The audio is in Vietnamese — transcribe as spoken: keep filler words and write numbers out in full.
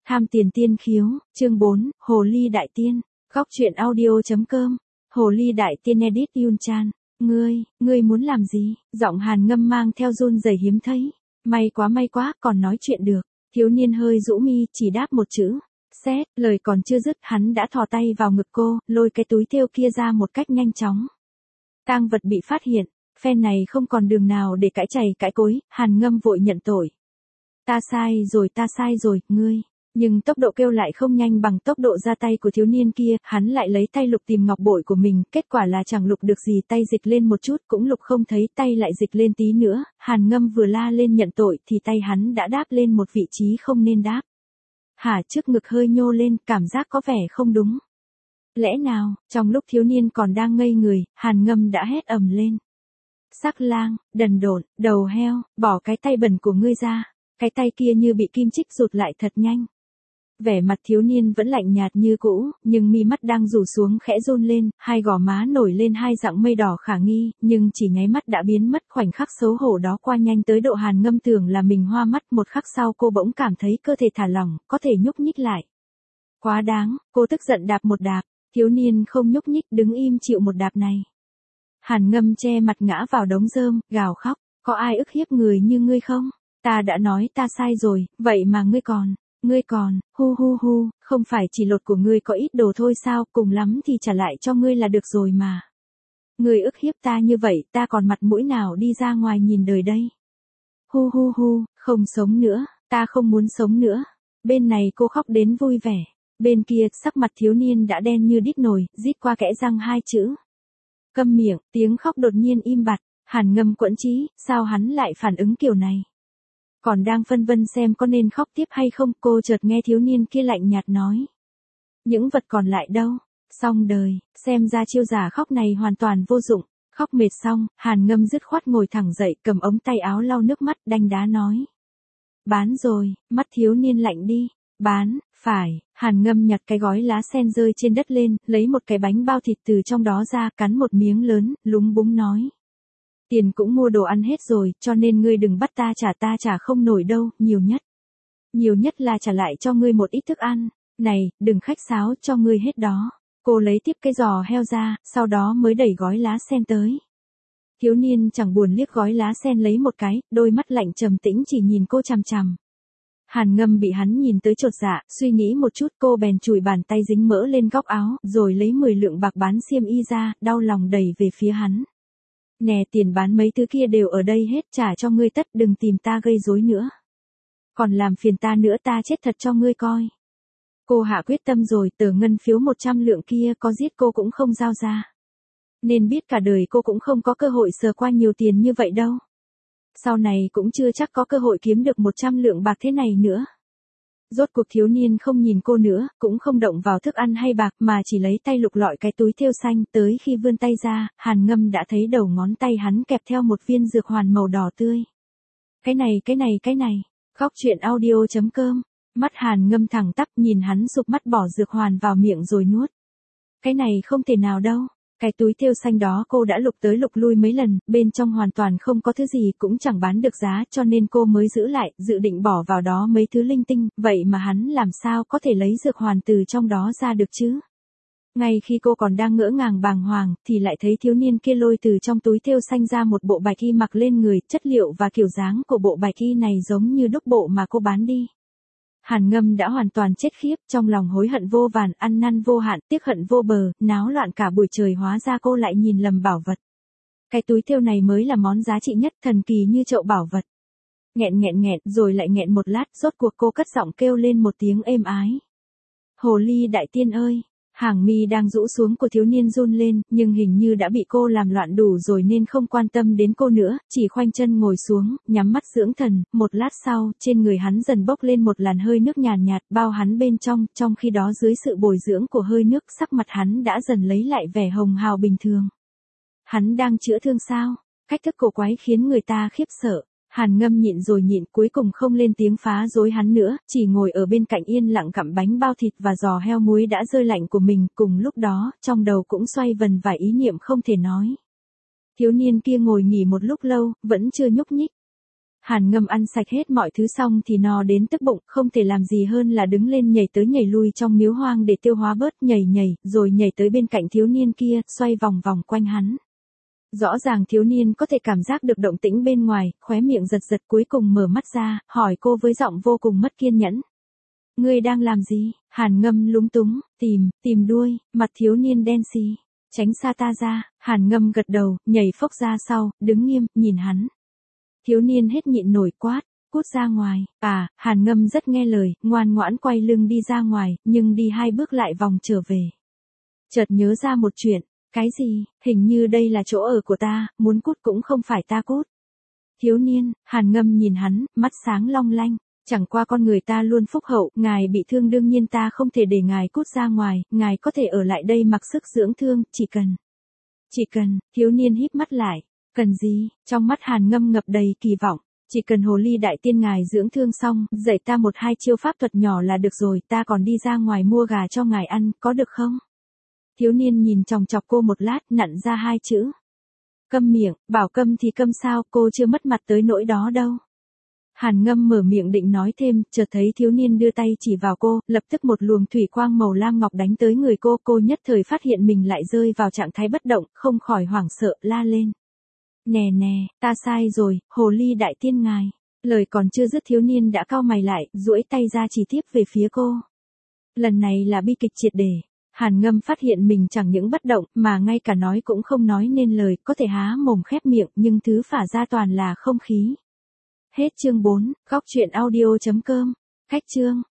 Tham tiền tiên khiếu, chương bốn, Hồ ly đại tiên, góc truyện audio.com, Hồ ly đại tiên edit Yun Chan, ngươi, ngươi muốn làm gì? Giọng Hàn Ngâm mang theo run rẩy hiếm thấy. May quá may quá, còn nói chuyện được. Thiếu niên hơi rũ mi, chỉ đáp một chữ. Xét, lời còn chưa dứt, hắn đã thò tay vào ngực cô, lôi cái túi thêu kia ra một cách nhanh chóng. Tang vật bị phát hiện, phen này không còn đường nào để cãi chày cãi cối, Hàn Ngâm vội nhận tội. Ta sai rồi, ta sai rồi, ngươi. Nhưng tốc độ kêu lại không nhanh bằng tốc độ ra tay của thiếu niên kia, hắn lại lấy tay lục tìm ngọc bội của mình, kết quả là chẳng lục được gì, tay dịch lên một chút cũng lục không thấy, tay lại dịch lên tí nữa, Hàn Ngâm vừa la lên nhận tội thì tay hắn đã đáp lên một vị trí không nên đáp. Hả, trước ngực hơi nhô lên, cảm giác có vẻ không đúng. Lẽ nào, trong lúc thiếu niên còn đang ngây người, Hàn Ngâm đã hét ầm lên. Sắc lang, đần độn, đầu heo, bỏ cái tay bẩn của ngươi ra. Cái tay kia như bị kim chích rụt lại thật nhanh. Vẻ mặt thiếu niên vẫn lạnh nhạt như cũ, nhưng mi mắt đang rủ xuống khẽ run lên, hai gò má nổi lên hai dặng mây đỏ khả nghi, nhưng chỉ nháy mắt đã biến mất, khoảnh khắc xấu hổ đó qua nhanh tới độ Hàn Ngâm tưởng là mình hoa mắt, một khắc sau cô bỗng cảm thấy cơ thể thả lỏng, có thể nhúc nhích lại. Quá đáng, cô tức giận đạp một đạp, thiếu niên không nhúc nhích đứng im chịu một đạp này. Hàn Ngâm che mặt ngã vào đống rơm, gào khóc, có ai ức hiếp người như ngươi không? Ta đã nói ta sai rồi, vậy mà ngươi còn, ngươi còn, hu hu hu, không phải chỉ lột của ngươi có ít đồ thôi sao, cùng lắm thì trả lại cho ngươi là được rồi mà. Ngươi ức hiếp ta như vậy, ta còn mặt mũi nào đi ra ngoài nhìn đời đây. Hu hu hu, không sống nữa, ta không muốn sống nữa. Bên này cô khóc đến vui vẻ, bên kia sắc mặt thiếu niên đã đen như đít nồi, rít qua kẽ răng hai chữ. Câm miệng, tiếng khóc đột nhiên im bặt, Hàn Ngâm quẫn trí, sao hắn lại phản ứng kiểu này. Còn đang phân vân xem có nên khóc tiếp hay không, cô chợt nghe thiếu niên kia lạnh nhạt nói. Những vật còn lại đâu? Xong đời, xem ra chiêu giả khóc này hoàn toàn vô dụng. Khóc mệt xong, Hàn Ngâm dứt khoát ngồi thẳng dậy, cầm ống tay áo lau nước mắt, đanh đá nói. Bán rồi, mắt thiếu niên lạnh đi. Bán, phải, Hàn Ngâm nhặt cái gói lá sen rơi trên đất lên, lấy một cái bánh bao thịt từ trong đó ra, cắn một miếng lớn, lúng búng nói. Tiền cũng mua đồ ăn hết rồi, cho nên ngươi đừng bắt ta trả, ta trả không nổi đâu, nhiều nhất. Nhiều nhất là trả lại cho ngươi một ít thức ăn. Này, đừng khách sáo, cho ngươi hết đó. Cô lấy tiếp cái giò heo ra, sau đó mới đẩy gói lá sen tới. Thiếu niên chẳng buồn liếc gói lá sen lấy một cái, đôi mắt lạnh trầm tĩnh chỉ nhìn cô chằm chằm. Hàn Ngâm bị hắn nhìn tới chột dạ, suy nghĩ một chút, cô bèn chùi bàn tay dính mỡ lên góc áo, rồi lấy mười lượng bạc bán xiêm y ra, đau lòng đẩy về phía hắn. Nè, tiền bán mấy thứ kia đều ở đây hết, trả cho ngươi tất, đừng tìm ta gây rối nữa. Còn làm phiền ta nữa ta chết thật cho ngươi coi. Cô hạ quyết tâm rồi, tờ ngân phiếu một trăm lượng kia có giết cô cũng không giao ra. Nên biết cả đời cô cũng không có cơ hội sờ qua nhiều tiền như vậy đâu. Sau này cũng chưa chắc có cơ hội kiếm được một trăm lượng bạc thế này nữa. Rốt cuộc thiếu niên không nhìn cô nữa, cũng không động vào thức ăn hay bạc mà chỉ lấy tay lục lọi cái túi thêu xanh, tới khi vươn tay ra, Hàn Ngâm đã thấy đầu ngón tay hắn kẹp theo một viên dược hoàn màu đỏ tươi. Cái này cái này cái này, góc truyện audio.com, mắt Hàn Ngâm thẳng tắp nhìn hắn sụp mắt bỏ dược hoàn vào miệng rồi nuốt. Cái này không thể nào đâu. Cái túi thêu xanh đó cô đã lục tới lục lui mấy lần, bên trong hoàn toàn không có thứ gì, cũng chẳng bán được giá, cho nên cô mới giữ lại, dự định bỏ vào đó mấy thứ linh tinh, vậy mà hắn làm sao có thể lấy dược hoàn từ trong đó ra được chứ? Ngay khi cô còn đang ngỡ ngàng bàng hoàng, thì lại thấy thiếu niên kia lôi từ trong túi thêu xanh ra một bộ bạch y mặc lên người, chất liệu và kiểu dáng của bộ bạch y này giống như đúc bộ mà cô bán đi. Hàn Ngâm đã hoàn toàn chết khiếp, trong lòng hối hận vô vàn, ăn năn vô hạn, tiếc hận vô bờ, náo loạn cả buổi trời, hóa ra cô lại nhìn lầm bảo vật. Cái túi thêu này mới là món giá trị nhất, thần kỳ như chậu bảo vật. Nghẹn nghẹn nghẹn, rồi lại nghẹn một lát, rốt cuộc cô cất giọng kêu lên một tiếng êm ái. Hồ ly đại tiên ơi! Hàng mi đang rũ xuống của thiếu niên run lên, nhưng hình như đã bị cô làm loạn đủ rồi nên không quan tâm đến cô nữa, chỉ khoanh chân ngồi xuống, nhắm mắt dưỡng thần, một lát sau, trên người hắn dần bốc lên một làn hơi nước nhàn nhạt, bao hắn bên trong, trong khi đó dưới sự bồi dưỡng của hơi nước, sắc mặt hắn đã dần lấy lại vẻ hồng hào bình thường. Hắn đang chữa thương sao? Cách thức cổ quái khiến người ta khiếp sợ. Hàn Ngâm nhịn rồi nhịn, cuối cùng không lên tiếng phá rối hắn nữa, chỉ ngồi ở bên cạnh yên lặng gặm bánh bao thịt và giò heo muối đã rơi lạnh của mình, cùng lúc đó, trong đầu cũng xoay vần vài ý niệm không thể nói. Thiếu niên kia ngồi nghỉ một lúc lâu, vẫn chưa nhúc nhích. Hàn Ngâm ăn sạch hết mọi thứ xong thì no đến tức bụng, không thể làm gì hơn là đứng lên nhảy tới nhảy lui trong miếu hoang để tiêu hóa bớt, nhảy nhảy, rồi nhảy tới bên cạnh thiếu niên kia, xoay vòng vòng quanh hắn. Rõ ràng thiếu niên có thể cảm giác được động tĩnh bên ngoài, khóe miệng giật giật cuối cùng mở mắt ra, hỏi cô với giọng vô cùng mất kiên nhẫn. Ngươi đang làm gì? Hàn Ngâm lúng túng, tìm, tìm đuôi, mặt thiếu niên đen xì. Tránh xa ta ra, Hàn Ngâm gật đầu, nhảy phốc ra sau, đứng nghiêm, nhìn hắn. Thiếu niên hết nhịn nổi quát, cút ra ngoài. À, Hàn Ngâm rất nghe lời, ngoan ngoãn quay lưng đi ra ngoài, nhưng đi hai bước lại vòng trở về. Chợt nhớ ra một chuyện, cái gì, hình như đây là chỗ ở của ta, muốn cút cũng không phải ta cút. Thiếu niên, Hàn Ngâm nhìn hắn, mắt sáng long lanh. Chẳng qua con người ta luôn phúc hậu, ngài bị thương đương nhiên ta không thể để ngài cút ra ngoài, ngài có thể ở lại đây mặc sức dưỡng thương, chỉ cần. Chỉ cần, thiếu niên híp mắt lại, cần gì, trong mắt Hàn Ngâm ngập đầy kỳ vọng, chỉ cần hồ ly đại tiên ngài dưỡng thương xong, dạy ta một hai chiêu pháp thuật nhỏ là được rồi, ta còn đi ra ngoài mua gà cho ngài ăn, có được không? Thiếu niên nhìn chòng chọc cô một lát, nặn ra hai chữ. Câm miệng, bảo câm thì câm sao, cô chưa mất mặt tới nỗi đó đâu. Hàn Ngâm mở miệng định nói thêm, chợt thấy thiếu niên đưa tay chỉ vào cô, lập tức một luồng thủy quang màu lam ngọc đánh tới người cô, cô nhất thời phát hiện mình lại rơi vào trạng thái bất động, không khỏi hoảng sợ, la lên. Nè nè, ta sai rồi, hồ ly đại tiên ngài. Lời còn chưa dứt thiếu niên đã cau mày lại, duỗi tay ra chỉ tiếp về phía cô. Lần này là bi kịch triệt để. Hàn Ngâm phát hiện mình chẳng những bất động, mà ngay cả nói cũng không nói nên lời, có thể há mồm khép miệng, nhưng thứ phả ra toàn là không khí. Hết chương bốn, góc truyện audio chấm com. Cách chương.